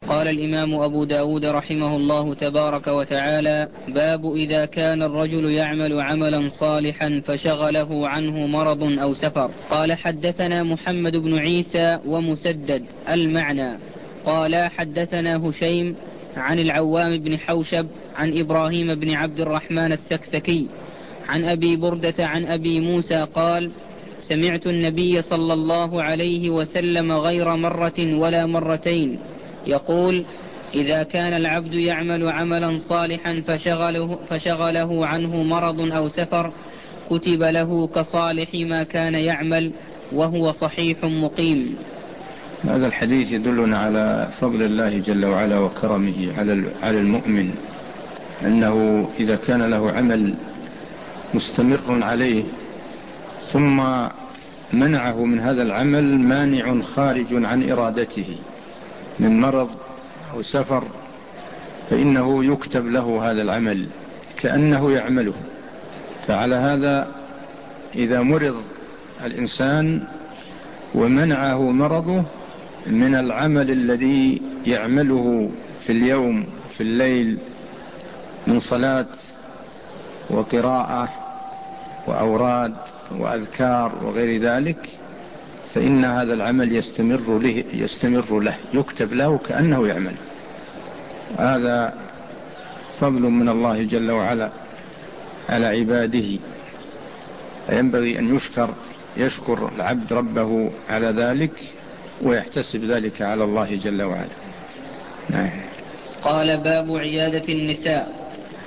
قال الإمام أبو داود رحمه الله تبارك وتعالى: باب إذا كان الرجل يعمل عملا صالحا فشغله عنه مرض أو سفر. قال: حدثنا محمد بن عيسى ومسدد المعنى. قال: حدثنا هشيم عن العوام بن حوشب عن إبراهيم بن عبد الرحمن السكسكي عن أبي بردة عن أبي موسى قال: سمعت النبي صلى الله عليه وسلم غير مرة ولا مرتين يقول: إذا كان العبد يعمل عملا صالحا فشغله عنه مرض أو سفر كتب له كصالح ما كان يعمل وهو صحيح مقيم. هذا الحديث يدلنا على فضل الله جل وعلا وكرمه على المؤمن، أنه إذا كان له عمل مستمر عليه ثم منعه من هذا العمل مانع خارج عن إرادته من مرض أو سفر، فإنه يكتب له هذا العمل كأنه يعمله. فعلى هذا إذا مرض الإنسان ومنعه مرضه من العمل الذي يعمله في اليوم في الليل من صلاة وقراءة وأوراد وأذكار وغير ذلك، فإن هذا العمل يستمر له يكتب له كأنه يعمل. هذا فضل من الله جل وعلا على عباده، فينبغي أن يشكر العبد ربه على ذلك ويحتسب ذلك على الله جل وعلا. قال: باب عيادة النساء.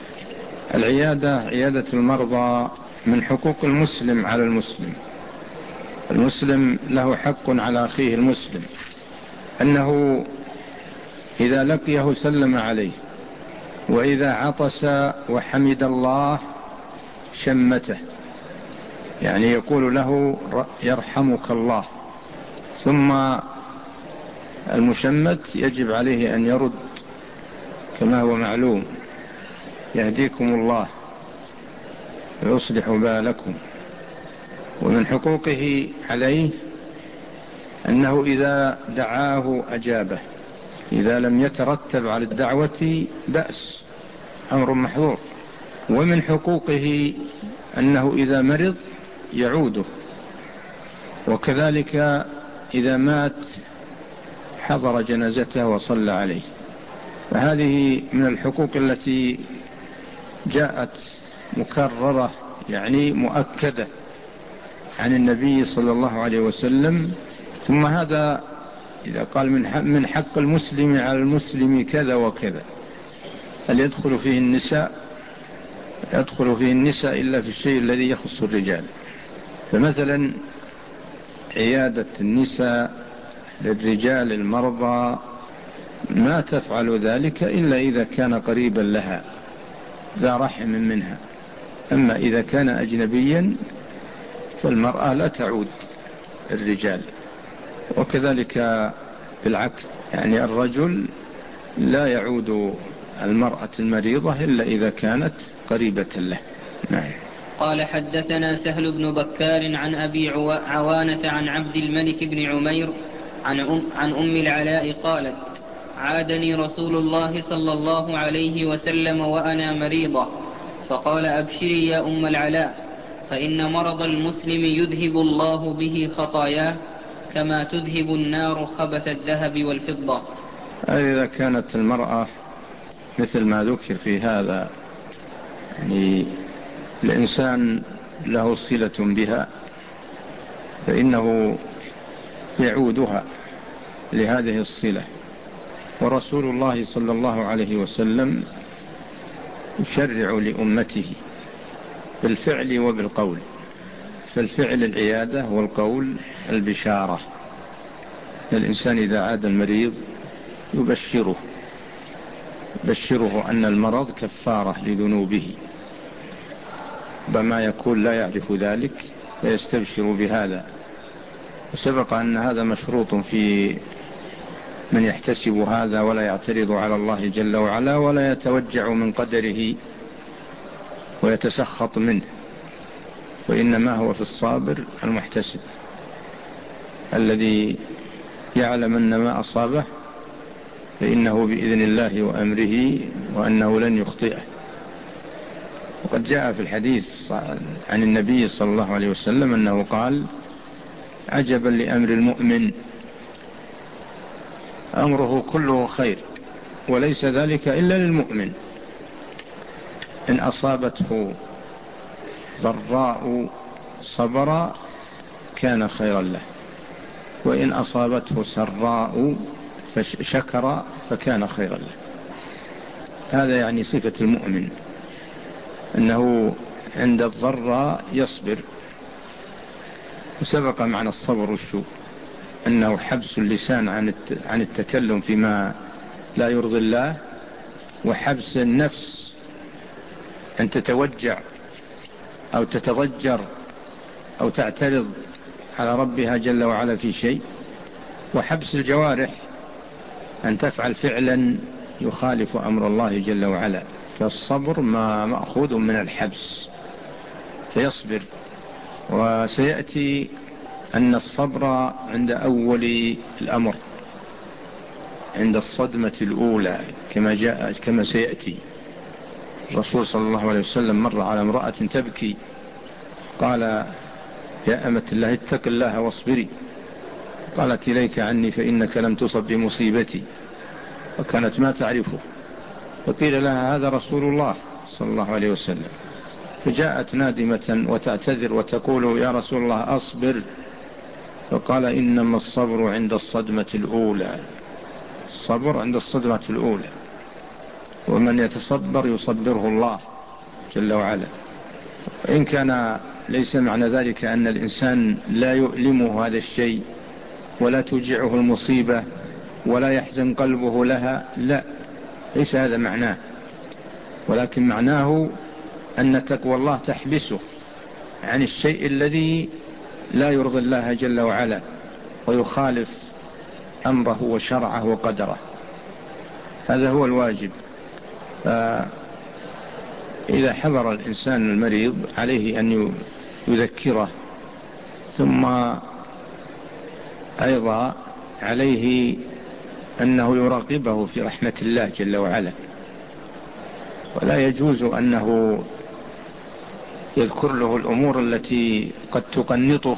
عيادة المرضى من حقوق المسلم على المسلم. المسلم له حق على أخيه المسلم، أنه إذا لقيه سلم عليه، وإذا عطس وحمد الله شمته، يعني يقول له يرحمك الله. ثم المشمت يجب عليه أن يرد كما هو معلوم: يهديكم الله ويصلح بالكم. ومن حقوقه عليه أنه إذا دعاه أجابه، إذا لم يترتب على الدعوة بأس، أمر محظور. ومن حقوقه أنه إذا مرض يعوده، وكذلك إذا مات حضر جنازته وصلى عليه. فهذه من الحقوق التي جاءت مكررة، يعني مؤكدة عن النبي صلى الله عليه وسلم. ثم هذا إذا قال من حق المسلم على المسلم كذا وكذا، هل يدخل فيه النساء؟ يدخل فيه النساء إلا في الشيء الذي يخص الرجال. فمثلا عيادة النساء للرجال المرضى ما تفعل ذلك إلا إذا كان قريبا لها ذا رحم منها. أما إذا كان أجنبيا فالمرأة لا تعود الرجال. وكذلك بالعكس، يعني الرجل لا يعود المرأة المريضة إلا إذا كانت قريبة له. نعم. قال: حدثنا سهل بن بكار عن أبي عوانة عن عبد الملك بن عمير عن أم العلاء قالت: عادني رسول الله صلى الله عليه وسلم وأنا مريضة، فقال: أبشري يا أم العلاء، فإن مرض المسلم يذهب الله به خطاياه كما تذهب النار خبث الذهب والفضة. إذا كانت المرأة مثل ما ذكر في هذا، يعني الإنسان له صلة بها، فإنه يعودها لهذه الصلة. ورسول الله صلى الله عليه وسلم يشرع لأمته بالفعل وبالقول. فالفعل العيادة والقول البشارة. الإنسان إذا عاد المريض يبشره أن المرض كفارة لذنوبه، بما يكون لا يعرف ذلك فيستبشر بهذا. وسبق أن هذا مشروط في من يحتسب هذا ولا يعترض على الله جل وعلا ولا يتوجع من قدره ويتسخط منه، وإنما هو في الصابر المحتسب الذي يعلم أن ما أصابه فإنه بإذن الله وأمره وأنه لن يخطئه. وقد جاء في الحديث عن النبي صلى الله عليه وسلم أنه قال: عجبا لأمر المؤمن، أمره كله خير وليس ذلك إلا للمؤمن، إن أصابته ضراء صبر كان خيرا له، وإن أصابته سراء فشكر فكان خيرا له. هذا يعني صفة المؤمن، أنه عند الضراء يصبر. وسبق معنى الصبر والشو أنه حبس اللسان عن التكلم فيما لا يرضي الله، وحبس النفس أن تتوجع أو تتضجر أو تعترض على ربها جل وعلا في شيء، وحبس الجوارح أن تفعل فعلا يخالف أمر الله جل وعلا. فالصبر ما مأخوذ من الحبس، فيصبر. وسيأتي أن الصبر عند أول الأمر، عند الصدمة الأولى، كما سيأتي. الرسول صلى الله عليه وسلم مر على امرأة تبكي، قال: يا أمة الله اتق الله واصبري. قالت: إليك عني فإنك لم تصب بمصيبتي، وكانت ما تعرفه. فقيل لها: هذا رسول الله صلى الله عليه وسلم. فجاءت نادمة وتعتذر وتقول: يا رسول الله أصبر. فقال: إنما الصبر عند الصدمة الأولى. الصبر عند الصدمة الأولى، ومن يتصبر يصبره الله جل وعلا. إن كان ليس معنى ذلك أن الإنسان لا يؤلمه هذا الشيء ولا توجعه المصيبة ولا يحزن قلبه لها، لا، ليس هذا معناه، ولكن معناه أن تقوى الله تحبسه عن الشيء الذي لا يرضي الله جل وعلا ويخالف أمره وشرعه وقدره. هذا هو الواجب. فإذا حضر الإنسان المريض عليه أن يذكره، ثم أيضا عليه أنه يراقبه في رحمة الله جل وعلا، ولا يجوز أنه يذكر له الأمور التي قد تقنطه.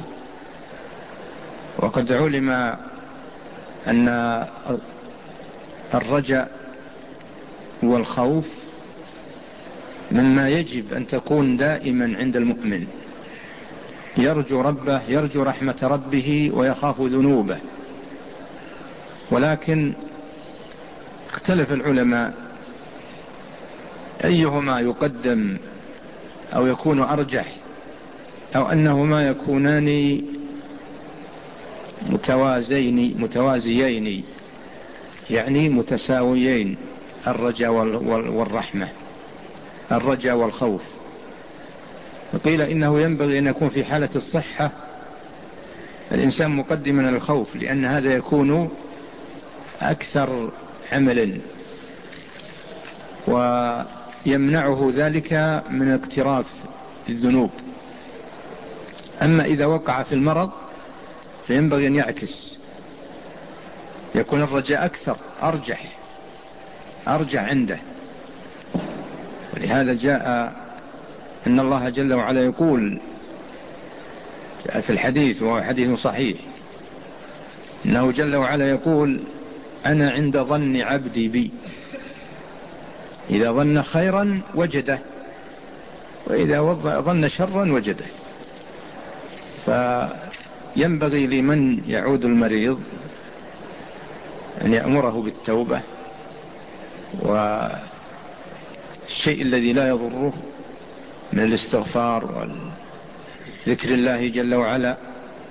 وقد علم أن الرجاء والخوف مما يجب أن تكون دائما عند المؤمن، يرجو ربه، يرجو رحمة ربه ويخاف ذنوبه. ولكن اختلف العلماء أيهما يقدم أو يكون أرجح، أو أنهما يكونان متوازيين، يعني متساويين، الرجاء والرحمة، الرجاء والخوف. وقيل إنه ينبغي أن يكون في حالة الصحة الإنسان مقدما الخوف، لأن هذا يكون أكثر عملا ويمنعه ذلك من اقتراف الذنوب. أما إذا وقع في المرض فينبغي أن يعكس، يكون الرجاء أكثر، أرجح عنده. ولهذا جاء أن الله جل وعلا يقول في الحديث، وهو حديث صحيح، إنه جل وعلا يقول: أنا عند ظن عبدي بي، إذا ظن خيرا وجده، وإذا ظن شرا وجده. فينبغي لمن يعود المريض أن يأمره بالتوبة، والشيء الذي لا يضره من الاستغفار وذكر الله جل وعلا،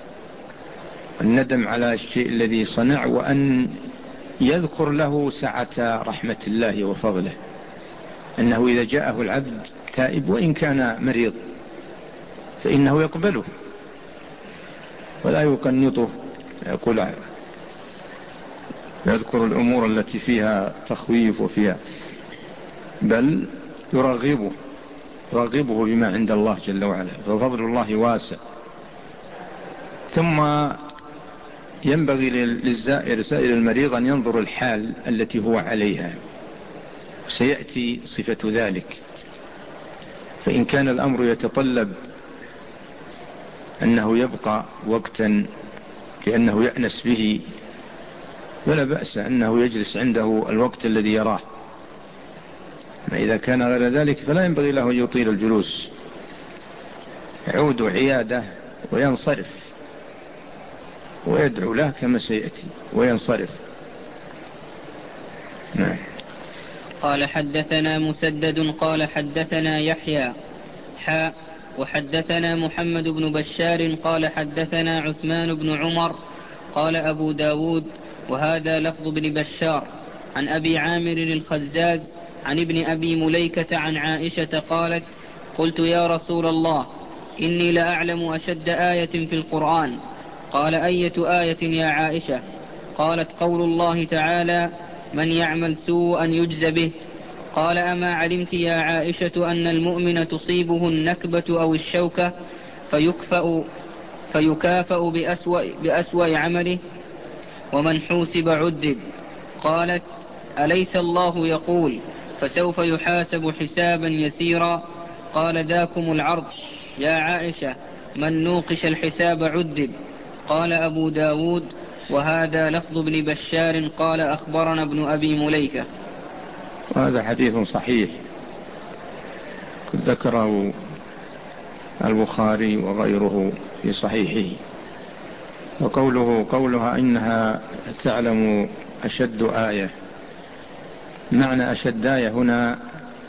الندم على الشيء الذي صنع، وأن يذكر له سعة رحمة الله وفضله، أنه إذا جاءه العبد تائب وإن كان مريض فإنه يقبله ولا يقنطه، يذكر الأمور التي فيها تخويف وفيها، بل يرغبه بما عند الله جل وعلا، ففضل الله واسع. ثم ينبغي للزائر سائر المريض أن ينظر الحال التي هو عليها، سيأتي صفة ذلك. فإن كان الأمر يتطلب أنه يبقى وقتا لأنه يأنس به ولا بأس أنه يجلس عنده الوقت الذي يراه. ما إذا كان غير ذلك فلا ينبغي له أن يطيل الجلوس، يعود عيادة وينصرف ويدعو له كما سيأتي وينصرف. نعم. قال حدثنا مسدد قال حدثنا يحيى وحدثنا محمد بن بشار قال حدثنا عثمان بن عمر قال أبو داود وهذا لفظ بن بشار عن أبي عامر الخزاز عن ابن أبي مليكة عن عائشة قالت قلت يا رسول الله إني لأعلم أشد آية في القرآن. قال أية آية يا عائشة؟ قالت قول الله تعالى من يعمل سوءا يجز به. قال أما علمت يا عائشة أن المؤمن تصيبه النكبة أو الشوكة فيكافأ بأسوأ عمله ومن حوسب عذب. قالت أليس الله يقول فسوف يحاسب حسابا يسيرا؟ قال ذاكم العرض يا عائشة من نوقش الحساب عذب. قال أبو داود وهذا لفظ ابن بشار قال أخبرنا ابن أبي مليكة. وهذا حديث صحيح ذكره البخاري وغيره في صحيحه. وقولها إنها تعلم أشد آية، معنى أشد آية هنا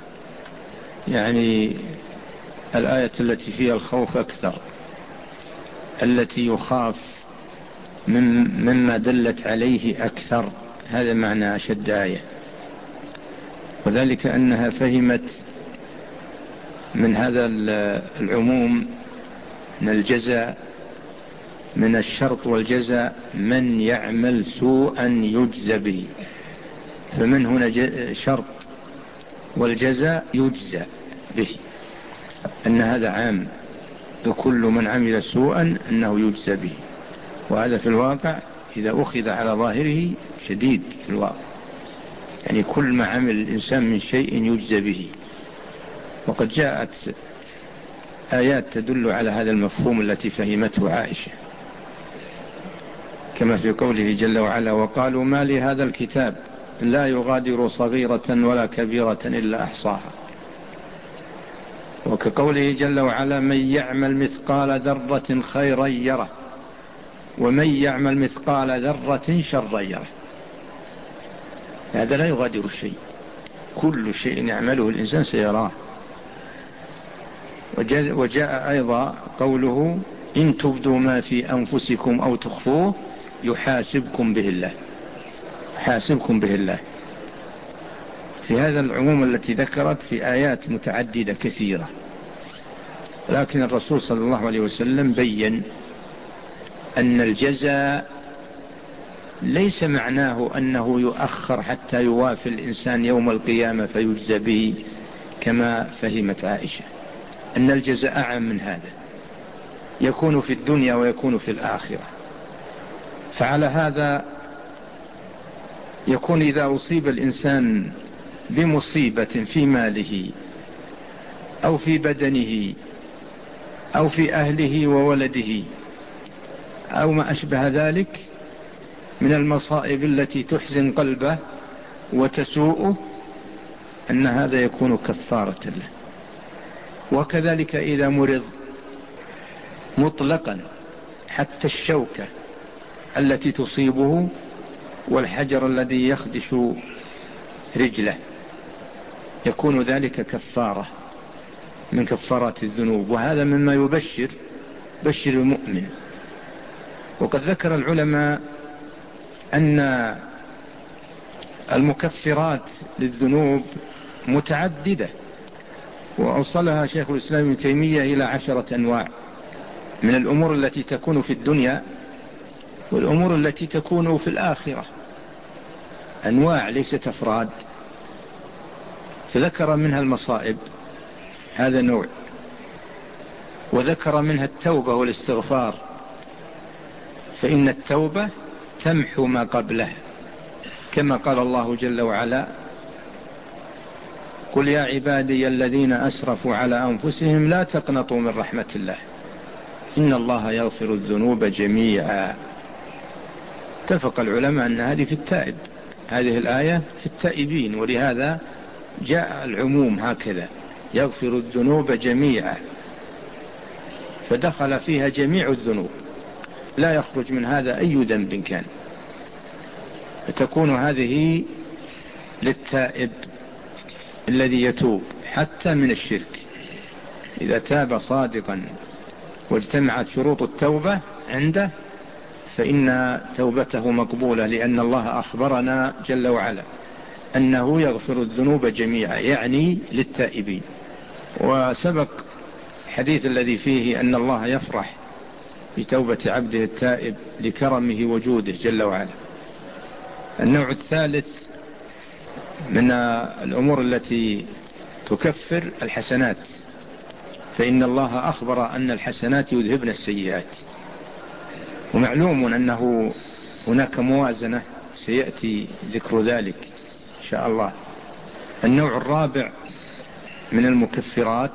يعني الآية التي فيها الخوف أكثر، التي يخاف مما دلت عليه أكثر، هذا معنى أشد آية. وذلك أنها فهمت من هذا العموم من الجزاء، من الشرط والجزاء من يعمل سوءا يجزى به، فمن هنا شرط والجزاء يجزى به، أن هذا عام لكل من عمل سوءا أنه يجزى به. وهذا في الواقع إذا أخذ على ظاهره شديد في الواقع، يعني كل ما عمل الإنسان من شيء يجزى به. وقد جاءت آيات تدل على هذا المفهوم التي فهمته عائشة، كما في قوله جل وعلا وقالوا ما لهذا الكتاب لا يغادر صغيرة ولا كبيرة إلا أحصاها. وكقوله جل وعلا من يعمل مثقال ذرة خيرا يره ومن يعمل مثقال ذرة شرا يره. هذا لا يغادر الشيء، كل شيء يعمله الإنسان سيراه. وجاء أيضا قوله إن تبدوا ما في أنفسكم أو تخفوه يحاسبكم به الله، حاسبكم به الله. في هذا العموم التي ذكرت في آيات متعددة كثيرة، لكن الرسول صلى الله عليه وسلم بيّن أن الجزاء ليس معناه أنه يؤخر حتى يوافي الإنسان يوم القيامة فيجزى به كما فهمت عائشة، أن الجزاء أعم من هذا، يكون في الدنيا ويكون في الآخرة. فعلى هذا يكون إذا أصيب الإنسان بمصيبة في ماله أو في بدنه أو في أهله وولده أو ما أشبه ذلك من المصائب التي تحزن قلبه وتسوءه، أن هذا يكون كفارة له. وكذلك إذا مرض مطلقا حتى الشوكة التي تصيبه والحجر الذي يخدش رجله يكون ذلك كفارة من كفارات الذنوب. وهذا مما بشر المؤمن. وقد ذكر العلماء أن المكفرات للذنوب متعددة، وأوصلها شيخ الإسلام ابن تيمية إلى 10 أنواع من الأمور التي تكون في الدنيا والأمور التي تكون في الآخرة، أنواع ليست أفراد. فذكر منها المصائب، هذا نوع، وذكر منها التوبة والاستغفار، فإن التوبة تمحو ما قبلها، كما قال الله جل وعلا: قل يا عبادي الذين أسرفوا على أنفسهم لا تقنطوا من رحمة الله إن الله يغفر الذنوب جميعا. اتفق العلماء أن هذه في التائب، هذه الآية في التائبين، ولهذا جاء العموم هكذا: يغفر الذنوب جميعا، فدخل فيها جميع الذنوب، لا يخرج من هذا أي ذنب كان. فتكون هذه للتائب الذي يتوب حتى من الشرك، إذا تاب صادقا واجتمعت شروط التوبة عنده فإن توبته مقبولة، لأن الله أخبرنا جل وعلا أنه يغفر الذنوب جميعا، يعني للتائبين. وسبق الحديث الذي فيه أن الله يفرح بتوبة عبده التائب لكرمه وجوده جل وعلا. النوع الثالث من الأمور التي تكفر الحسنات، فإن الله أخبر أن الحسنات يذهبن السيئات، ومعلوم أنه هناك موازنة سيأتي ذكر ذلك إن شاء الله. النوع الرابع من المكفرات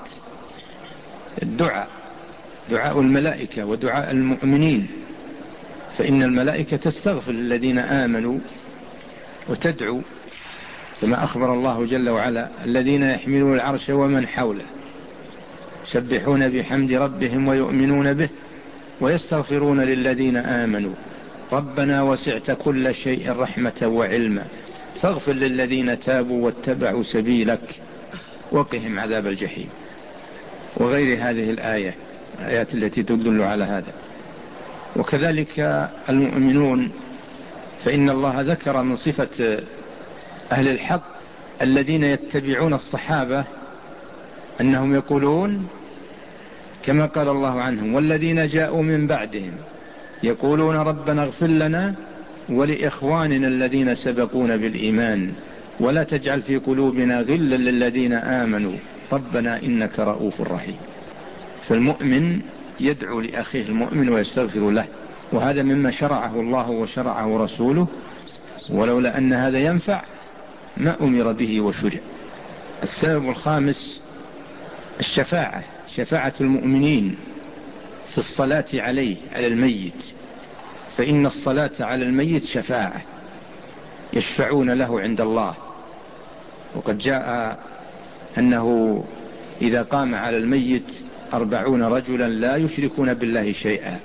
الدعاء، دعاء الملائكة ودعاء المؤمنين، فإن الملائكة تستغفر للذين آمنوا وتدعو، كما أخبر الله جل وعلا: الذين يحملون العرش ومن حوله يسبحون بحمد ربهم ويؤمنون به ويستغفرون للذين آمنوا ربنا وسعت كل شيء رحمة وعلما فاغفر للذين تابوا واتبعوا سبيلك وقهم عذاب الجحيم، وغير هذه الآيات التي تدل على هذا. وكذلك المؤمنون، فإن الله ذكر من صفة أهل الحق الذين يتبعون الصحابة أنهم يقولون كما قال الله عنهم: والذين جاءوا من بعدهم يقولون ربنا اغفر لنا ولإخواننا الذين سبقونا بالإيمان ولا تجعل في قلوبنا غلا للذين آمنوا ربنا إنك رؤوف رحيم. فالمؤمن يدعو لأخيه المؤمن ويستغفر له، وهذا مما شرعه الله وشرعه رسوله، ولولا أن هذا ينفع ما أمر به وشرع. السبب الخامس الشفاعة، شفاعة المؤمنين في الصلاة عليه على الميت، فإن الصلاة على الميت شفاعة، يشفعون له عند الله. وقد جاء أنه إذا قام على الميت 40 رجلا لا يشركون بالله شيئا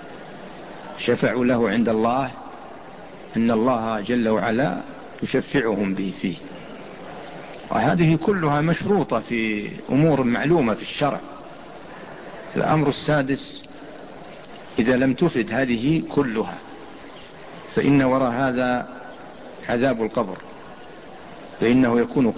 شفعوا له عند الله، أن الله جل وعلا يشفعهم به فيه. وهذه كلها مشروطة في أمور معلومة في الشرع. الأمر السادس: إذا لم تفد هذه كلها فإن وراء هذا عذاب القبر، فإنه يكون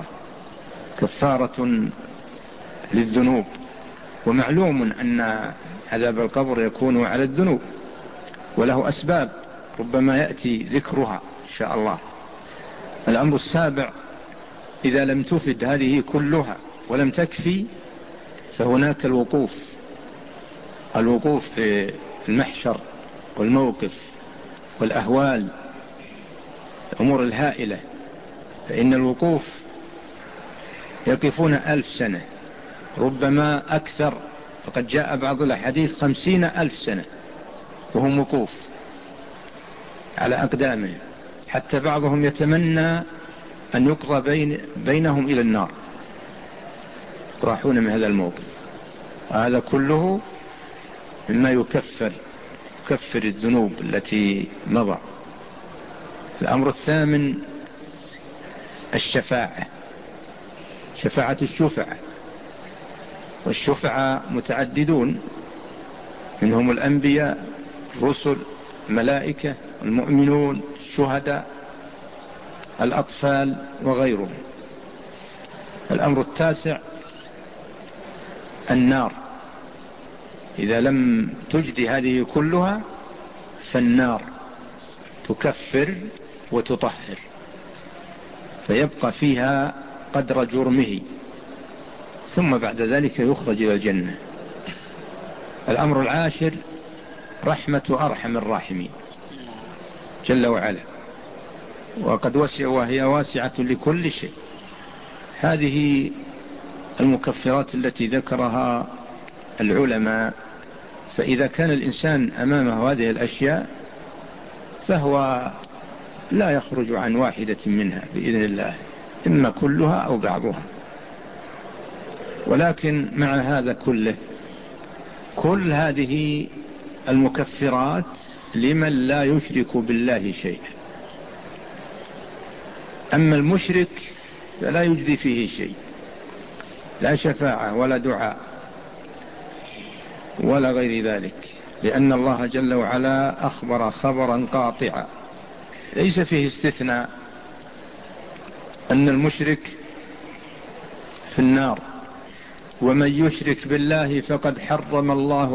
كفارة للذنوب، ومعلوم أن عذاب القبر يكون على الذنوب وله أسباب ربما يأتي ذكرها إن شاء الله. الأمر السابع: إذا لم تفد هذه كلها ولم تكفي فهناك الوقوف في المحشر والموقف والأهوال، الأمور الهائلة. فإن الوقوف يقفون 1000 سنة ربما أكثر، فقد جاء بعض الحديث 50,000 سنة وهم وقوف على أقدامهم، حتى بعضهم يتمنى أن يقضى بينهم إلى النار، يراحون من هذا الموقف. هذا كله مما يكفر الذنوب التي مضى. الأمر الثامن الشفاعة، شفاعة الشفعاء، والشفعاء متعددون، منهم الأنبياء، الرسل، الملائكة، المؤمنون، الشهداء، الأطفال وغيرهم. الأمر التاسع النار، إذا لم تجد هذه كلها فالنار تكفر وتطهر، فيبقى فيها قدر جرمه، ثم بعد ذلك يخرج إلى الجنة. الأمر العاشر رحمة أرحم الراحمين جل وعلا، وقد وهي واسعة لكل شيء. هذه المكفرات التي ذكرها العلماء، فإذا كان الإنسان أمامه هذه الأشياء فهو لا يخرج عن واحدة منها بإذن الله، إما كلها أو بعضها. ولكن مع هذا كله، كل هذه المكفرات لمن لا يشرك بالله شيئا. أما المشرك فلا يجدي فيه شيء، لا شفاعة ولا دعاء ولا غير ذلك، لأن الله جل وعلا أخبر خبرا قاطعا ليس فيه استثناء أن المشرك في النار، ومن يشرك بالله فقد حرم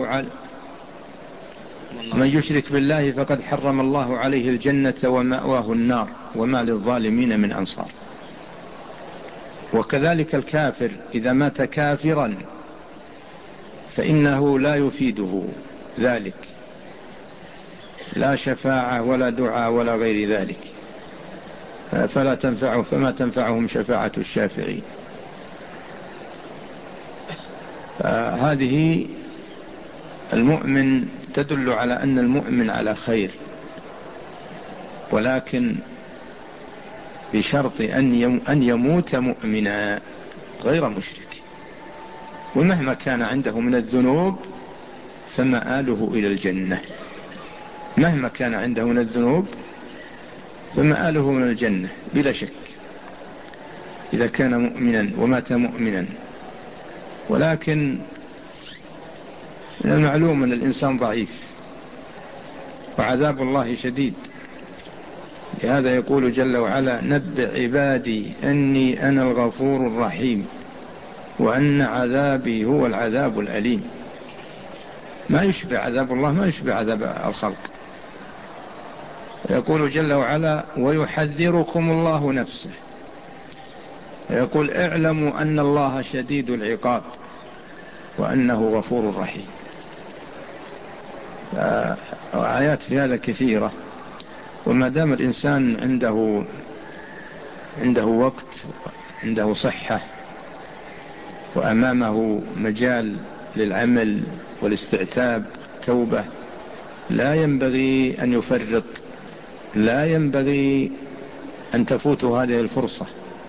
الله عليه الجنة ومأواه النار وما للظالمين من أنصار. وكذلك الكافر إذا مات كافرا فإنه لا يفيده ذلك، لا شفاعة ولا دعاء ولا غير ذلك، فما تنفعهم شفاعة الشافعين. هذه المؤمن تدل على أن المؤمن على خير، ولكن بشرط أن يموت مؤمنا غير مشرك، ومهما كان عنده من الذنوب فمآله إلى الجنة. مهما كان عنده من الذنوب فمآله من الجنة بلا شك، إذا كان مؤمنا ومات مؤمنا. ولكن من المعلوم أن الإنسان ضعيف وعذاب الله شديد، لهذا يقول جل وعلا: نبئ عبادي أني أنا الغفور الرحيم وأن عذابي هو العذاب الأليم. ما يشبه عذاب الله، ما يشبه عذاب الخلق. يقول جل وعلا: ويحذركم الله نفسه. يقول: اعلموا أن الله شديد العقاب وأنه غفور رحيم. آيات في هذا كثيرة. وما دام الإنسان عنده وقت، عنده صحة، وأمامه مجال للعمل والاستعتاب توبة، لا ينبغي أن يفرط، لا ينبغي أن تفوته هذه الفرصة.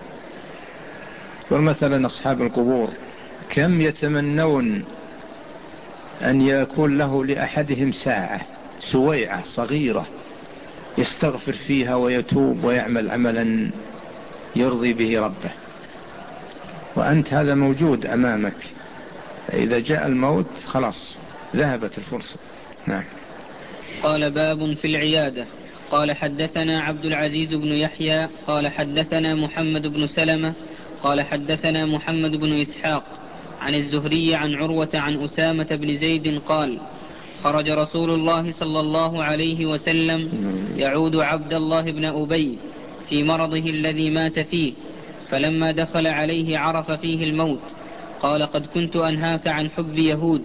ومثلا أصحاب القبور كم يتمنون أن يكون له لأحدهم ساعة، سويعة صغيرة يستغفر فيها ويتوب ويعمل عملا يرضي به ربه، وأنت هذا موجود أمامك. إذا جاء الموت خلاص ذهبت الفرصة. نعم. قال: باب في العيادة. قال: حدثنا عبد العزيز بن يحيى قال حدثنا محمد بن سلمة قال حدثنا محمد بن إسحاق عن الزهري عن عروة عن أسامة بن زيد قال: خرج رسول الله صلى الله عليه وسلم يعود عبد الله بن أبي في مرضه الذي مات فيه، فلما دخل عليه عرف فيه الموت. قال: قد كنت أنهاك عن حب يهود.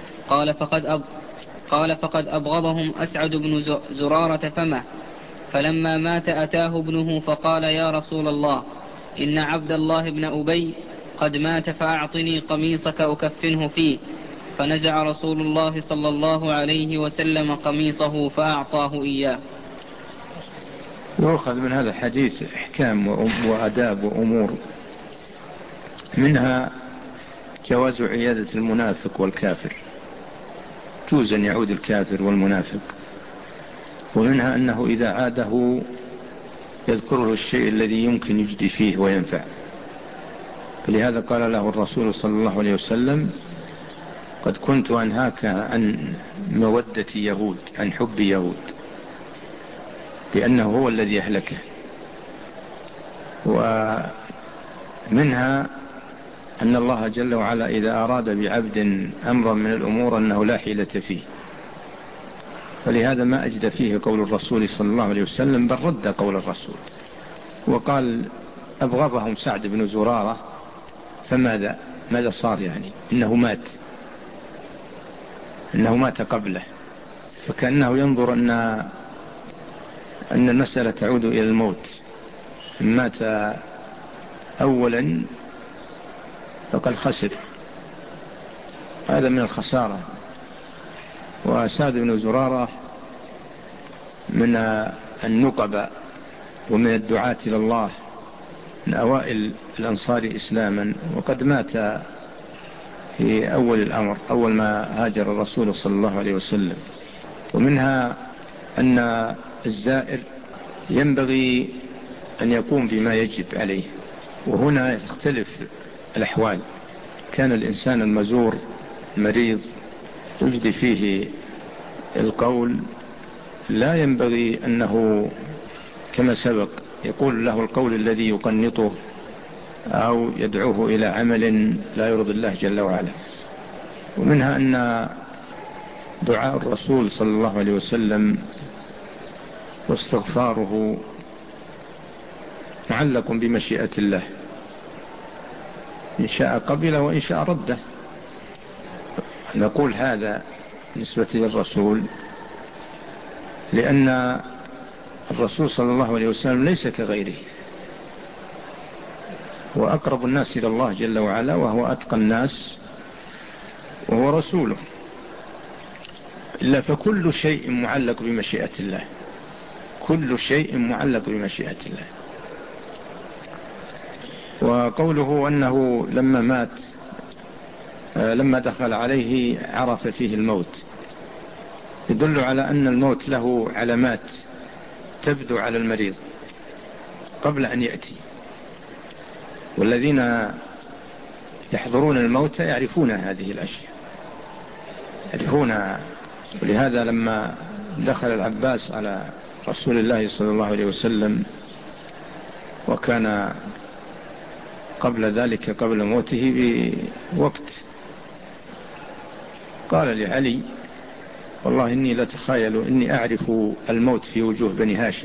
قال: فقد أبغضهم أسعد بن زرارة فمه. فلما مات أتاه ابنه فقال: يا رسول الله، إن عبد الله بن أبي قد مات، فأعطني قميصك أكفنه فيه. فنزع رسول الله صلى الله عليه وسلم قميصه فأعطاه إياه. يؤخذ من هذا الحديث إحكام وأداب وأمور، منها جواز عيادة المنافق والكافر، جوز أن يعود الكافر والمنافق. ومنها أنه إذا عاده يذكره الشيء الذي يمكن يجدي فيه وينفع. فلهذا قال له الرسول صلى الله عليه وسلم: قد كنت أنهاك عن مودة يهود، عن حب يهود، لأنه هو الذي أهلكه. ومنها أن الله جل وعلا إذا أراد بعبد أمرا من الأمور أنه لا حيلة فيه، فلهذا ما أجد فيه قول الرسول صلى الله عليه وسلم، بل رد قول الرسول وقال: أبغضهم سعد بن زرارة، فماذا صار؟ يعني إنه مات قبله. فكأنه ينظر أن المسألة تعود إلى الموت. إن مات أولا فقد خسر، هذا من الخسارة. وسعد بن زرارة من النقبة ومن الدعاة إلى الله، من أوائل الأنصار إسلاما، وقد مات في أول الأمر، أول ما هاجر الرسول صلى الله عليه وسلم. ومنها أن الزائر ينبغي أن يقوم بما يجب عليه، وهنا تختلف الأحوال. كان الإنسان المزور المريض يجدي فيه القول، لا ينبغي أنه كما سبق يقول له القول الذي يقنطه أو يدعوه إلى عمل لا يرضي الله جل وعلا. ومنها أن دعاء الرسول صلى الله عليه وسلم واستغفاره معلق بمشيئة الله، إن شاء قبل وإن شاء رده. نقول هذا بالنسبة للرسول، لأن الرسول صلى الله عليه وسلم ليس كغيره، وأقرب الناس إلى الله جل وعلا، وهو أتقى الناس، وهو رسوله. إلا فكل شيء معلق بمشيئة الله، كل شيء معلق بمشيئة الله. وقوله أنه لما مات، لما دخل عليه عرف فيه الموت، يدل على أن الموت له علامات تبدو على المريض قبل أن يأتي، والذين يحضرون الموت يعرفون هذه الأشياء، يعرفونها. ولهذا لما دخل العباس على رسول الله صلى الله عليه وسلم، وكان قبل ذلك قبل موته بوقت، قال لعلي: والله إني لتخيل إني أعرف الموت في وجوه بني هاشم.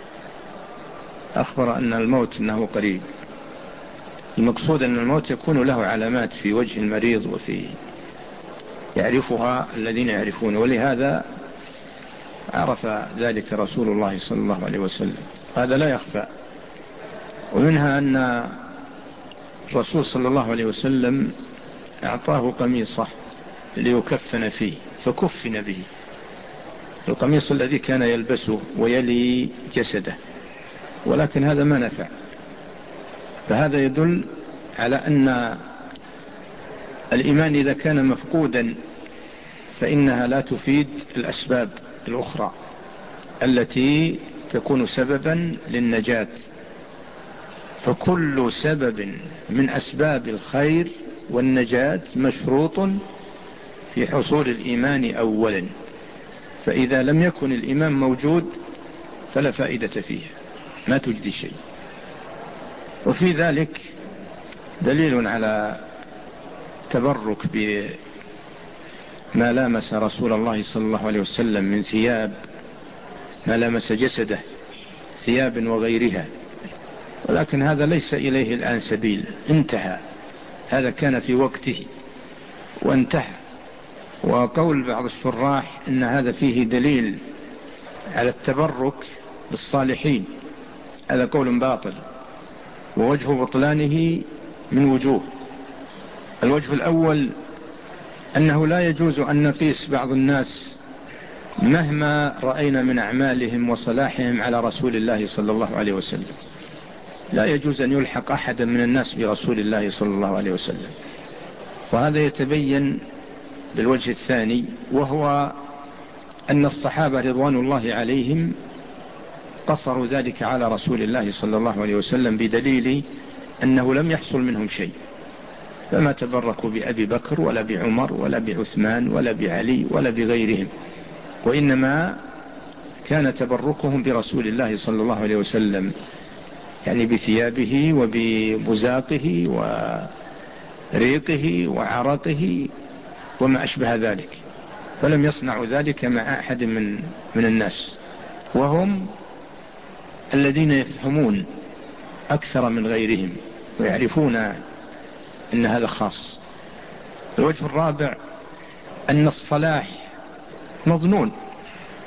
أخبر أن الموت أنه قريب. المقصود أن الموت يكون له علامات في وجه المريض، وفي يعرفها الذين يعرفون، ولهذا عرف ذلك رسول الله صلى الله عليه وسلم، هذا لا يخفى. ومنها أن الرسول صلى الله عليه وسلم أعطاه قميصه ليكفن فيه، فكفن به، القميص الذي كان يلبسه ويلي جسده، ولكن هذا ما نفع. فهذا يدل على أن الإيمان إذا كان مفقودا فإنها لا تفيد الأسباب الأخرى التي تكون سببا للنجاة. فكل سبب من أسباب الخير والنجاة مشروط في حصول الإيمان أولا، فإذا لم يكن الإيمان موجود فلا فائدة فيه، ما تجدي شيء. وفي ذلك دليل على تبرك بما لامس رسول الله صلى الله عليه وسلم من ثياب، ما لامس جسده، ثياب وغيرها، ولكن هذا ليس إليه الآن سبيل، انتهى، هذا كان في وقته وانتهى. وقول بعض الشراح إن هذا فيه دليل على التبرك بالصالحين، هذا قول باطل، ووجه بطلانه من وجوه. الوجه الأول أنه لا يجوز أن نقيس بعض الناس مهما رأينا من أعمالهم وصلاحهم على رسول الله صلى الله عليه وسلم، لا يجوز أن يلحق أحدا من الناس برسول الله صلى الله عليه وسلم. وهذا يتبين بالوجه الثاني، وهو أن الصحابة رضوان الله عليهم قصروا ذلك على رسول الله صلى الله عليه وسلم بدليل أنه لم يحصل منهم شيء، فما تبركوا بأبي بكر ولا بعمر ولا بعثمان ولا بعلي ولا بغيرهم، وإنما كان تبركهم برسول الله صلى الله عليه وسلم، يعني بثيابه وببزاقه وريقه وعرقه وما أشبه ذلك، فلم يصنعوا ذلك مع أحد من الناس، وهم الذين يفهمون أكثر من غيرهم ويعرفون أن هذا خاص. الوجه الرابع أن الصلاح مظنون،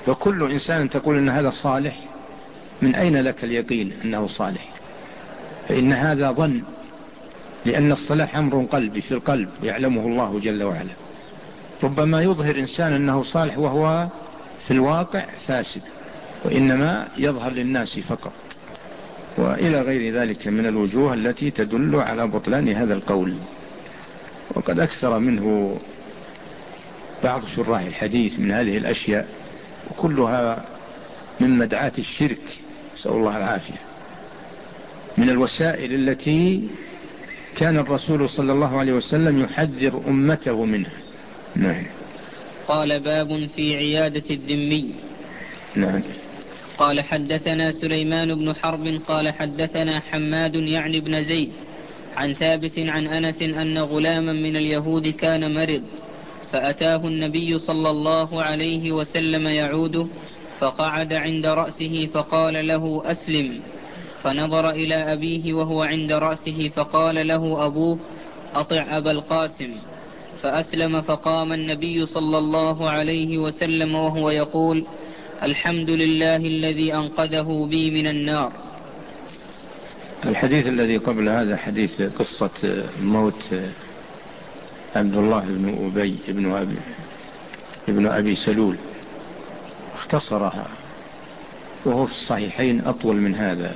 فكل إنسان تقول إن هذا صالح، من أين لك اليقين أنه صالح؟ فإن هذا ظن، لأن الصلاح أمر قلبي في القلب يعلمه الله جل وعلا. ربما يظهر إنسان أنه صالح وهو في الواقع فاسد، وإنما يظهر للناس فقط، وإلى غير ذلك من الوجوه التي تدل على بطلان هذا القول. وقد أكثر منه بعض شراح الحديث من هذه الأشياء، وكلها من مدعاة الشرك، نسأل الله العافية، من الوسائل التي كان الرسول صلى الله عليه وسلم يحذر أمته منها. نعم. قال باب في عيادة الذمي. نعم. قال حدثنا سليمان بن حرب قال حدثنا حماد يعني بن زيد عن ثابت عن أنس أن غلاما من اليهود كان مرض، فأتاه النبي صلى الله عليه وسلم يعوده، فقعد عند رأسه فقال له أسلم، فنظر إلى أبيه وهو عند رأسه فقال له أبوه أطع أبا القاسم، فأسلم. فقام النبي صلى الله عليه وسلم وهو يقول الحمد لله الذي أنقذه بي من النار. الحديث الذي قبل هذا حديث قصة موت عبد الله بن أبي ابن أبي سلول، اختصرها، وهو في الصحيحين أطول من هذا،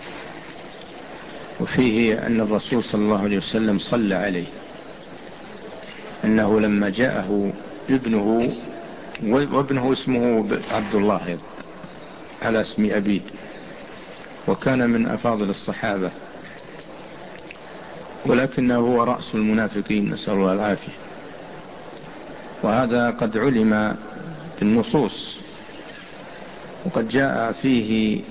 وفيه أن الرسول صلى الله عليه وسلم صلى عليه، أنه لما جاءه ابنه، وابنه اسمه عبد الله على اسم أبيه، وكان من أفاضل الصحابة، ولكنه هو رأس المنافقين، نسأل الله العافية. وهذا قد علم بالنصوص، وقد جاء فيه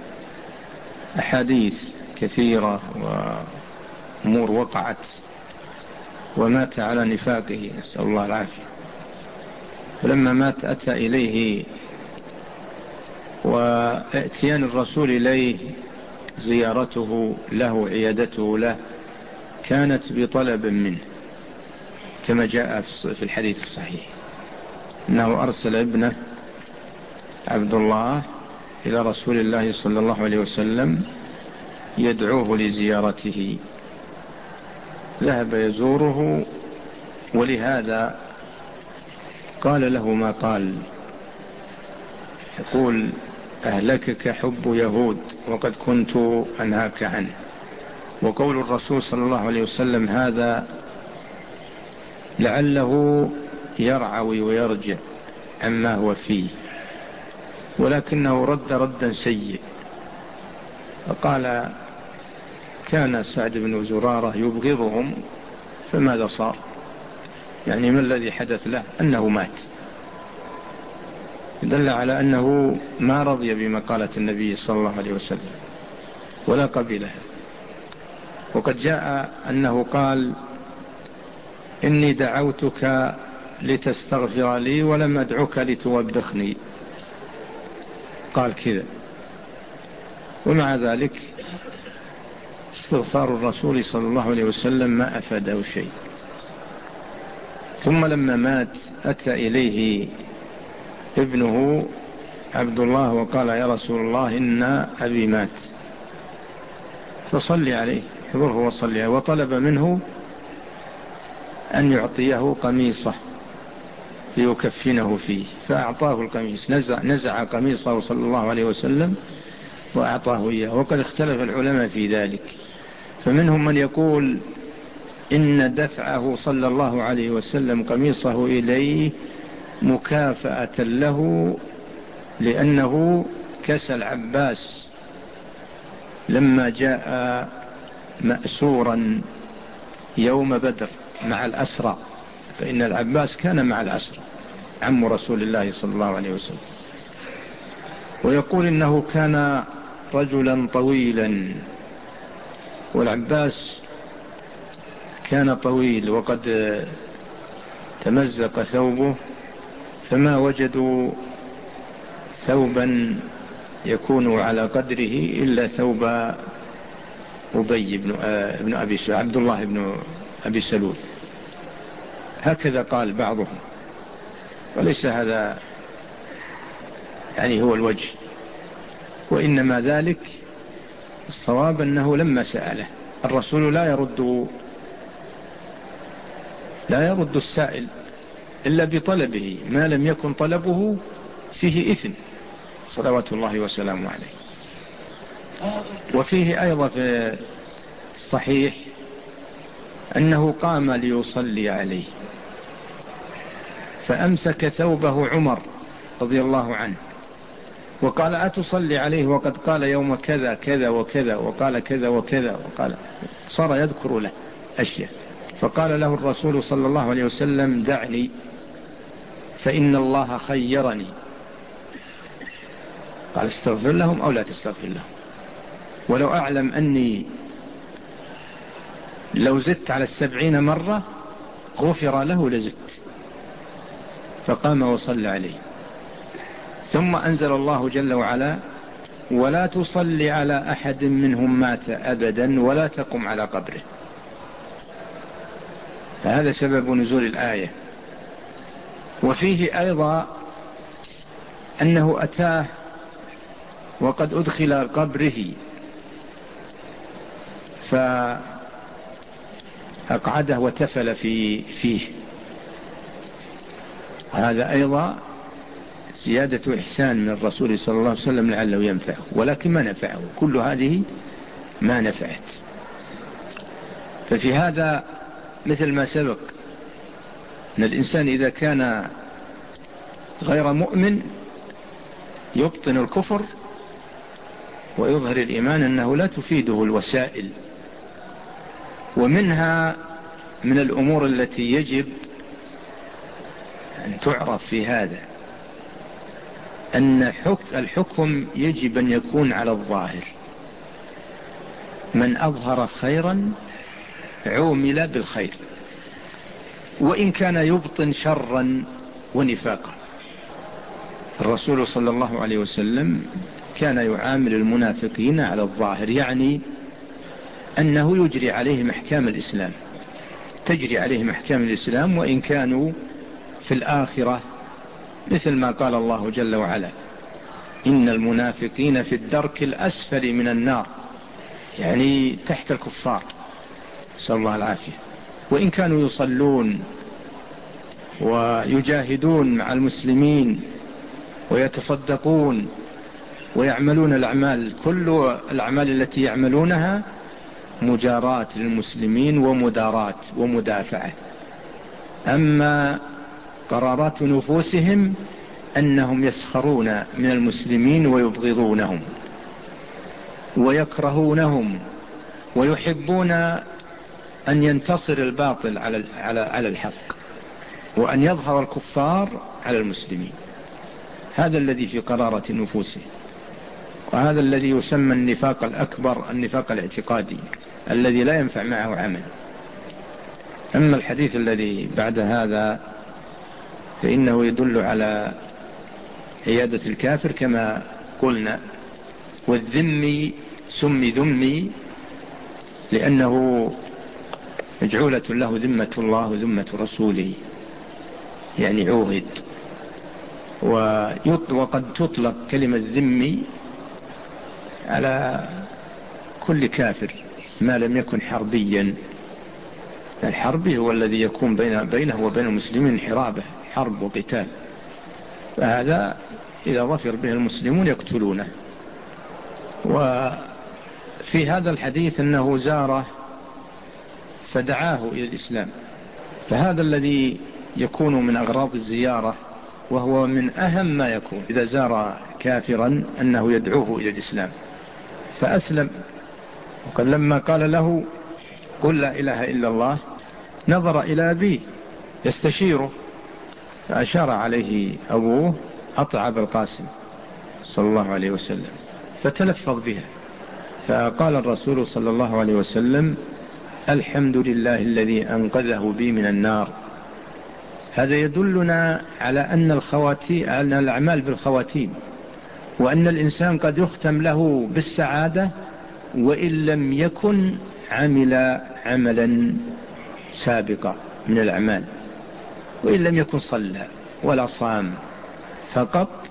أحاديث كثيرة وأمور وقعت، ومات على نفاقه، نسأل الله العافية. فلما مات أتى إليه، واتيان الرسول إليه زيارته له عيادته له كانت بطلب منه، كما جاء في الحديث الصحيح أنه أرسل ابنه عبد الله إلى رسول الله صلى الله عليه وسلم يدعوه لزيارته، ذهب يزوره، ولهذا قال له ما قال، يقول أهلكك حب يهود وقد كنت أنهاك عنه. وقول الرسول صلى الله عليه وسلم هذا لعله يرعوي ويرجع عما هو فيه، ولكنه رد ردا سيء، فقال كان سعد بن زرارة يبغضهم، فماذا صار؟ يعني ما الذي حدث له؟ أنه مات، دل على أنه ما رضي بمقالة النبي صلى الله عليه وسلم ولا قبلها. وقد جاء أنه قال إني دعوتك لتستغفر لي ولم أدعوك لتوبخني، قال كذا. ومع ذلك استغفار الرسول صلى الله عليه وسلم ما أفاده شيء. ثم لما مات أتى إليه ابنه عبد الله وقال يا رسول الله إن أبي مات، فصلي عليه، حضره وصلي عليه، وطلب منه أن يعطيه قميصه ليكفنه فيه، فأعطاه القميص، نزع قميصه صلى الله عليه وسلم وأعطاه إياه. وقد اختلف العلماء في ذلك، فمنهم من يقول إن دفعه صلى الله عليه وسلم قميصه إليه مكافأة له، لأنه كسى العباس لما جاء مأسورا يوم بدر مع الأسرى، فإن العباس كان مع الأسرى عم رسول الله صلى الله عليه وسلم. ويقول إنه كان رجلا طويلا، والعباس كان طويل، وقد تمزق ثوبه، فما وجدوا ثوبا يكون على قدره إلا ثوب أبي بن أبي عبد الله بن أبي سلول، هكذا قال بعضهم، وليس هذا يعني هو الوجه. وإنما ذلك الصواب أنه لما سأله الرسول لا يرد السائل إلا بطلبه، ما لم يكن طلبه فيه إثم صلوات الله وسلامه عليه. وفيه أيضا في الصحيح أنه قام ليصلي عليه فأمسك ثوبه عمر رضي الله عنه وقال: أتصلي عليه وقد قال يوم كذا كذا وكذا وقال كذا وكذا وقال. صار يذكر له أشياء. فقال له الرسول صلى الله عليه وسلم: دعني فإن الله خيرني. قال: استغفر لهم أو لا تستغفر لهم، ولو أعلم أني لو زدت على 70 مرة غفر له لزدت. فقام وصلى عليه. ثم أنزل الله جل وعلا: ولا تصلي على أحد منهم مات أبدا ولا تقم على قبره. فهذا سبب نزول الآية. وفيه أيضا أنه أتاه وقد أدخل قبره فأقعده وتفل فيه. هذا أيضا زيادة إحسان من الرسول صلى الله عليه وسلم لعله ينفعه، ولكن ما نفعه. كل هذه ما نفعت. ففي هذا مثل ما سبق أن الإنسان إذا كان غير مؤمن يبطن الكفر ويظهر الإيمان، أنه لا تفيده الوسائل. ومنها من الأمور التي يجب أن تعرف في هذا أن الحكم يجب أن يكون على الظاهر. من أظهر خيرا عومل بالخير، وإن كان يبطن شرا ونفاقا. الرسول صلى الله عليه وسلم كان يعامل المنافقين على الظاهر، يعني أنه يجري عليهم أحكام الإسلام، تجري عليهم أحكام الإسلام، وإن كانوا في الآخرة مثل ما قال الله جل وعلا: إن المنافقين في الدرك الأسفل من النار، يعني تحت الكفار، نسأل الله العافية. وإن كانوا يصلون ويجاهدون مع المسلمين ويتصدقون ويعملون الأعمال، كل الأعمال التي يعملونها مجاراة للمسلمين ومداراة ومدافعة. أما قرارات نفوسهم أنهم يسخرون من المسلمين ويبغضونهم ويكرهونهم ويحبون أن ينتصر الباطل على الحق، وأن يظهر الكفار على المسلمين. هذا الذي في قرارة نفوسهم، وهذا الذي يسمى النفاق الأكبر، النفاق الاعتقادي الذي لا ينفع معه عمل. أما الحديث الذي بعد هذا فإنه يدل على عيادة الكافر كما قلنا. والذمي سمي ذمي لأنه مجعولة له ذمة الله وذمة رسوله، يعني عوهد. وقد تطلق كلمة ذمي على كل كافر ما لم يكن حربيا. الحربي هو الذي يكون بينه وبين المسلمين حرب وقتال، فهذا إذا ظفر به المسلمون يقتلونه. وفي هذا الحديث أنه زاره فدعاه إلى الإسلام، فهذا الذي يكون من أغراض الزيارة، وهو من أهم ما يكون إذا زار كافرا أنه يدعوه إلى الإسلام. فأسلم. وقد لما قال له: قل لا إله إلا الله، نظر إلى أبيه يستشيره، فأشار عليه أبوه: أطع أبا القاسم صلى الله عليه وسلم، فتلفظ بها. فقال الرسول صلى الله عليه وسلم: الحمد لله الذي أنقذه بي من النار. هذا يدلنا على أن الأعمال بالخواتيم، وأن الإنسان قد يختم له بالسعادة وإن لم يكن عمل عملا سابقا من الأعمال، وإن لم يكن صلى ولا صام، فقط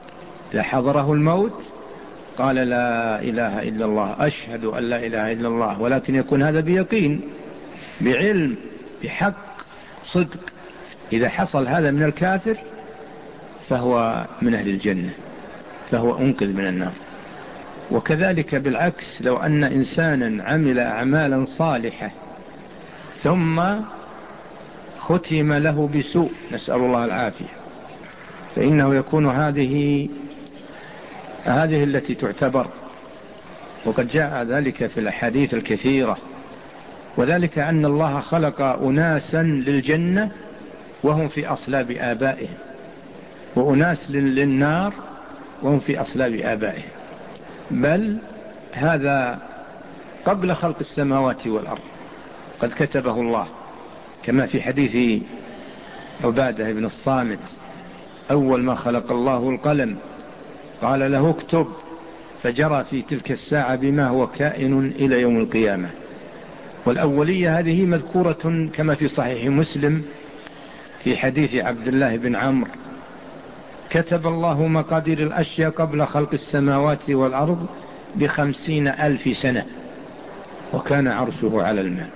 إذا حضره الموت قال لا إله إلا الله، أشهد أن لا إله إلا الله، ولكن يكون هذا بيقين، بعلم، بحق، صدق. إذا حصل هذا من الكافر فهو من أهل الجنة، فهو أنقذ من النار. وكذلك بالعكس، لو أن إنسانا عمل أعمالا صالحة ثم ختم له بسوء، نسأل الله العافية، فإنه يكون هذه التي تعتبر. وقد جاء ذلك في الأحاديث الكثيرة. وذلك أن الله خلق أناسا للجنة وهم في أصلاب آبائهم، وأناس للنار وهم في أصلاب آبائهم، بل هذا قبل خلق السماوات والأرض قد كتبه الله، كما في حديث عبادة بن الصامت: أول ما خلق الله القلم قال له اكتب، فجرى في تلك الساعة بما هو كائن إلى يوم القيامة. والأولية هذه مذكورة كما في صحيح مسلم في حديث عبد الله بن عمرو: كتب الله مقادير الأشياء قبل خلق السماوات والأرض ب50,000 سنة، وكان عرشه على الماء.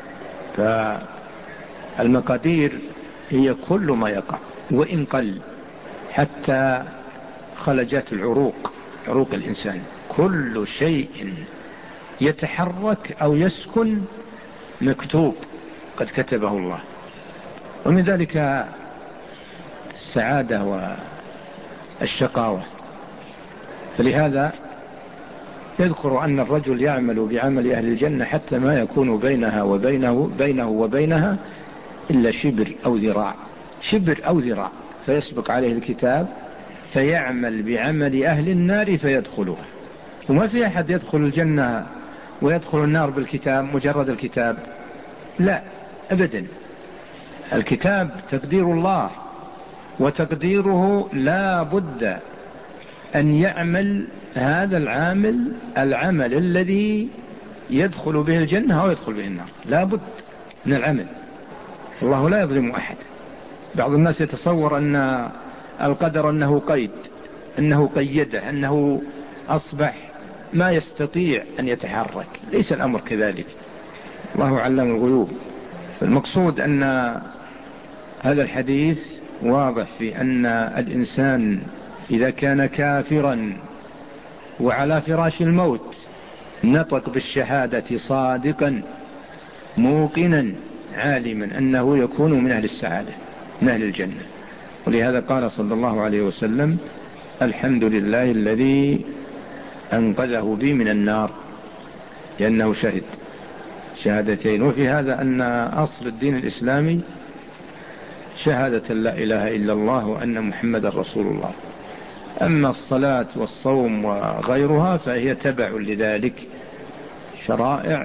فالمقادير هي كل ما يقع وإن قل، حتى خلجات العروق، عروق الإنسان، كل شيء يتحرك أو يسكن مكتوب، قد كتبه الله. ومن ذلك السعادة والشقاوة. فلهذا يذكر أن الرجل يعمل بعمل أهل الجنة حتى ما يكون بينه وبينها إلا شبر أو ذراع، شبر أو ذراع، فيسبق عليه الكتاب فيعمل بعمل أهل النار فيدخلها. وما في أحد يدخل الجنة ويدخل النار بالكتاب، مجرد الكتاب، لا أبدا. الكتاب تقدير الله، وتقديره لا بد أن يعمل هذا العمل الذي يدخل به الجنة أو يدخل به النار، لا بد من العمل. الله لا يظلم أحد. بعض الناس يتصور أن القدر أنه قيد، أنه قيده، أنه أصبح ما يستطيع أن يتحرك. ليس الأمر كذلك، الله علم الغيوب. المقصود أن هذا الحديث واضح في أن الإنسان إذا كان كافرا وعلى فراش الموت نطق بالشهادة صادقا موقنا عالما أنه يكون من أهل السعادة، من أهل الجنة. ولهذا قال صلى الله عليه وسلم: الحمد لله الذي أنقذه بي من النار، لأنه شهد شهادتين. وفي هذا أن أصل الدين الإسلامي شهادة لا إله إلا الله وأن محمد رسول الله. أما الصلاة والصوم وغيرها فهي تبع لذلك، شرائع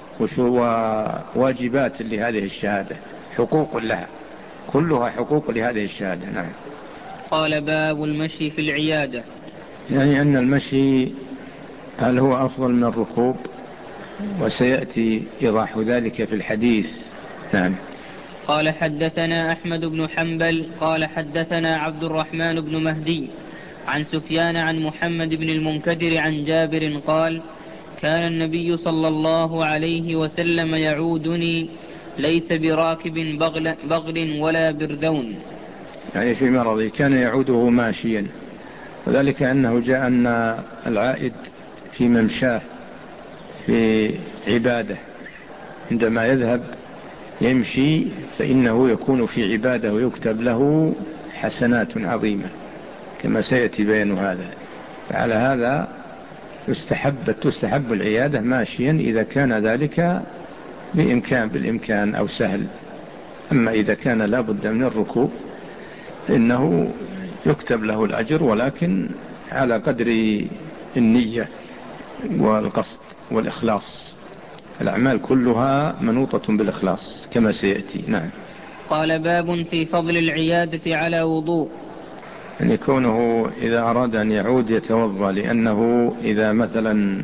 وواجبات لهذه الشهادة، حقوق لها، كلها حقوق لهذه الشهادة. نعم. قال: باب المشي في العيادة. يعني أن المشي هل هو أفضل من الركوب؟ وسيأتي إيضاح ذلك في الحديث. نعم. قال: حدثنا أحمد بن حنبل قال حدثنا عبد الرحمن بن مهدي عن سفيان عن محمد بن المنكدر عن جابر قال: كان النبي صلى الله عليه وسلم يعودني ليس براكب بغل ولا برذون، يعني في مرضه كان يعوده ماشيا، وذلك أنه جاء أن العائد في ممشاه في عبادة، عندما يذهب يمشي فإنه يكون في عبادة ويكتب له حسنات عظيمة، كما سيأتي بيان هذا. فعلى هذا تستحب العيادة ماشيا إذا كان ذلك بالإمكان أو سهل. أما إذا كان لا بد من الركوب فإنه يكتب له الأجر، ولكن على قدر النية والقصد والإخلاص. الأعمال كلها منوطة بالإخلاص كما سيأتي. نعم. قال: باب في فضل العيادة على وضوء. يعني كونه إذا أراد أن يعود يتوضأ، لأنه إذا مثلا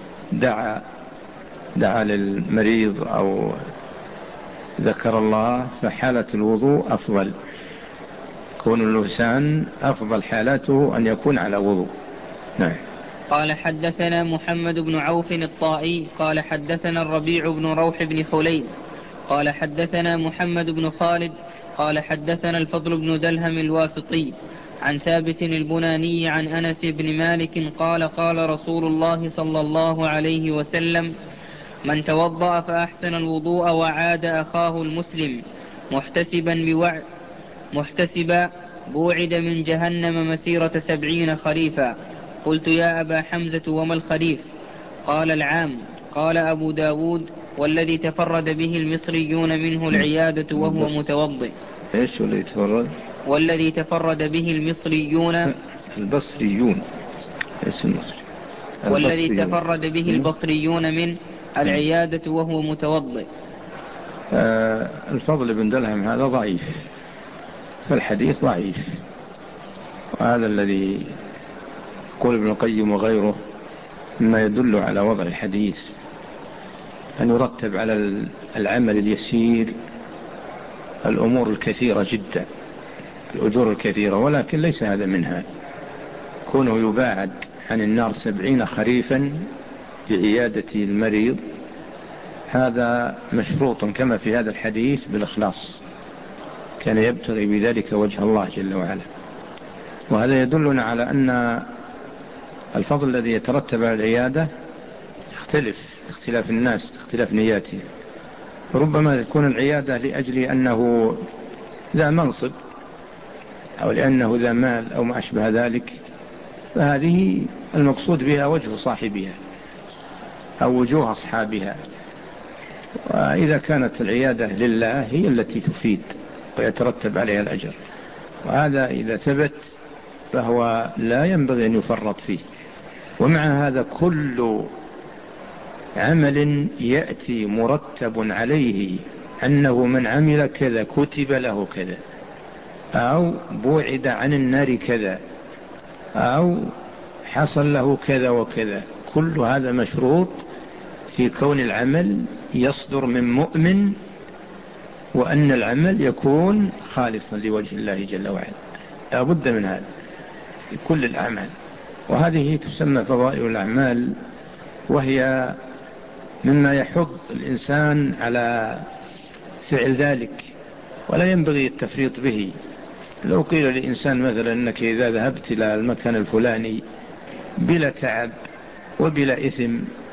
دعا للمريض أو ذكر الله فحالة الوضوء أفضل، كون الإنسان أفضل حالاته أن يكون على وضوء. نعم. قال حدثنا محمد بن عوف الطائي قال حدثنا الربيع بن روح بن خليل قال حدثنا محمد بن خالد قال حدثنا الفضل بن دلهم الواسطي عن ثابت البناني عن أنس بن مالك قال قال رسول الله صلى الله عليه وسلم: من توضأ فأحسن الوضوء وعاد أخاه المسلم محتسبا بوعد من جهنم مسيرة 70 خريفا. قلت: يا أبا حمزة وما الخريف؟ قال: العام. قال أبو داود: والذي تفرد به المصريون منه العيادة وهو متوضئ. إيش والذي تفرد؟ والذي تفرد به المصريون البصريون. إيش المصري؟ والذي تفرد به البصريون من العيادة وهو متوضئ. الفضل بن دلهم هذا ضعيف، فالحديث ضعيف، وهذا الذي يقول ابن القيم وغيره مما يدل على وضع الحديث أن يرتب على العمل اليسير الأمور الكثيرة جدا، الأجور الكثيرة، ولكن ليس هذا منها. كونه يباعد عن النار 70 خريفا بعيادة المريض، هذا مشروط كما في هذا الحديث بالإخلاص، كان يبتغي بذلك وجه الله جل وعلا. وهذا يدلنا على أن الفضل الذي يترتب على العيادة اختلاف الناس، اختلاف نياته. ربما تكون العيادة لأجل أنه ذا منصب أو لأنه ذا مال أو ما أشبه ذلك، فهذه المقصود بها وجه صاحبها أو وجوه أصحابها. وإذا كانت العيادة لله هي التي تفيد ويترتب عليها الأجر، وهذا إذا ثبت فهو لا ينبغي أن يفرط فيه. ومع هذا كل عمل يأتي مرتب عليه أنه من عمل كذا كتب له كذا، أو بعد عن النار كذا، أو حصل له كذا وكذا، كل هذا مشروط في كون العمل يصدر من مؤمن، وأن العمل يكون خالصا لوجه الله جل وعلا. لا بد من هذا في كل الأعمال. وهذه تسمى فضائل الأعمال، وهي مما يحض الإنسان على فعل ذلك، ولا ينبغي التفريط به. لو قيل لإنسان مثلا أنك إذا ذهبت إلى المكان الفلاني بلا تعب وبلا إثم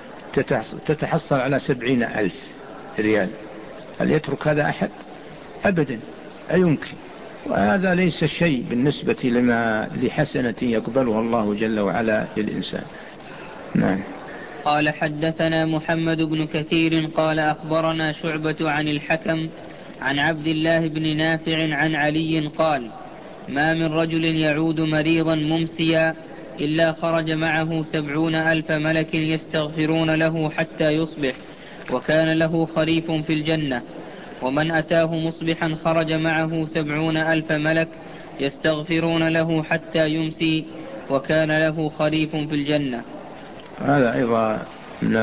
تتحصل على 70,000 ريال، هل يترك هذا أحد؟ أبدا، أيمكن. وهذا ليس شيء بالنسبة لحسنة يقبلها الله جل وعلا للإنسان. نعم. قال حدثنا محمد بن كثير قال أخبرنا شعبة عن الحكم عن عبد الله بن نافع عن علي قال: ما من رجل يعود مريضا ممسيا إلا خرج معه 70,000 ملك يستغفرون له حتى يصبح، وكان له خريف في الجنة. ومن أتاه مصبحا خرج معه 70,000 ملك يستغفرون له حتى يمسي، وكان له خريف في الجنة. هذا أيضا من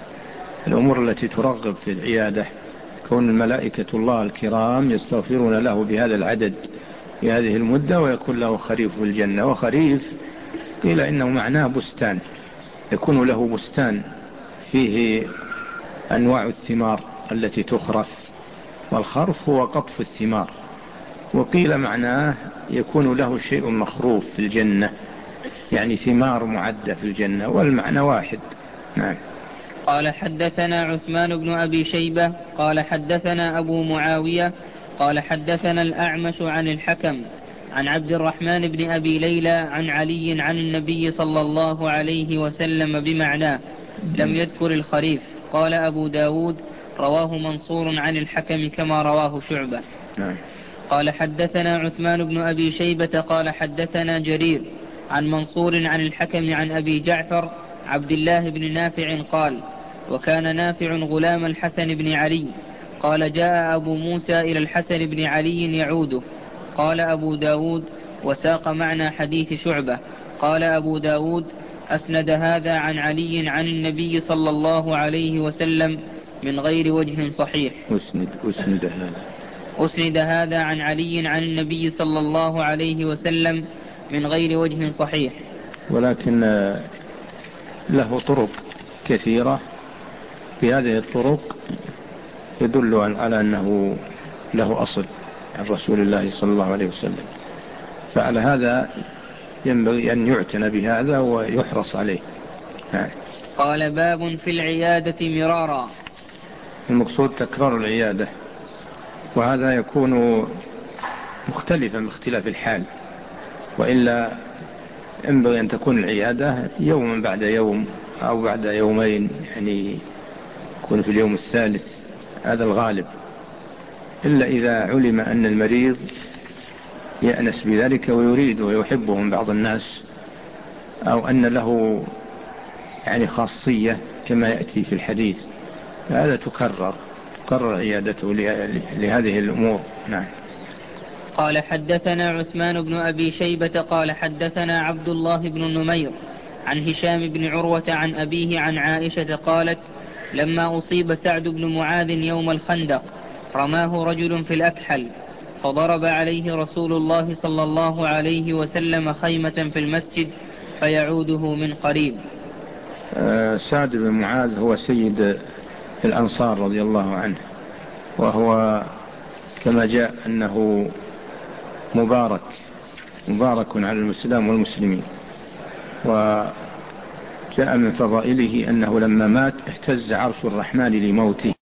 الأمور التي ترغب في العيادة، كون الملائكة الله الكرام يستغفرون له بهذا العدد في هذه المدة، ويكون له خريف في الجنة. وخريف قيل إنه معناه بستان، يكون له بستان فيه أنواع الثمار التي تخرف، والخرف هو قطف الثمار. وقيل معناه يكون له شيء مخروف في الجنة، يعني ثمار معدة في الجنة، والمعنى واحد. نعم. قال حدثنا عثمان بن أبي شيبة قال حدثنا أبو معاوية قال حدثنا الأعمش عن الحكم عن عبد الرحمن بن أبي ليلى عن علي عن النبي صلى الله عليه وسلم بمعناه، لم يذكر الخريف. قال أبو داود: رواه منصور عن الحكم كما رواه شعبة. قال حدثنا عثمان بن أبي شيبة قال حدثنا جرير عن منصور عن الحكم عن أبي جعفر عبد الله بن نافع قال: وكان نافع غلام الحسن بن علي. قال: جاء أبو موسى إلى الحسن بن علي يعوده. قال أبو داود: وساق معنى حديث شعبة. قال أبو داود: أسند هذا عن علي عن النبي صلى الله عليه وسلم من غير وجه صحيح. أسند هذا أسند هذا عن علي عن النبي صلى الله عليه وسلم من غير وجه صحيح، ولكن له طرق كثيرة. في هذه الطرق يدل على أنه له أصل عن رسول الله صلى الله عليه وسلم، فعلى هذا ينبغي أن يعتنى بهذا ويحرص عليه. قال باب في العيادة مرارا. المقصود تكرار العيادة، وهذا يكون مختلفا باختلاف الحال، وإلا ينبغي أن تكون العيادة يوما بعد يوم أو بعد يومين، يعني يكون في اليوم الثالث، هذا الغالب، إلا إذا علم أن المريض يأنس بذلك ويريد ويحبه من بعض الناس، أو أن له يعني خاصية كما يأتي في الحديث، هذا تكرر عيادته لهذه الأمور. نعم. قال حدثنا عثمان بن أبي شيبة قال حدثنا عبد الله بن نمير عن هشام بن عروة عن أبيه عن عائشة قالت لما أصيب سعد بن معاذ يوم الخندق رماه رجل في الأكحل فضرب عليه رسول الله صلى الله عليه وسلم خيمة في المسجد فيعوده من قريب. سعد بن معاذ هو سيد الأنصار رضي الله عنه، وهو كما جاء أنه مبارك على الإسلام والمسلمين، وجاء من فضائله أنه لما مات اهتز عرش الرحمن لموته،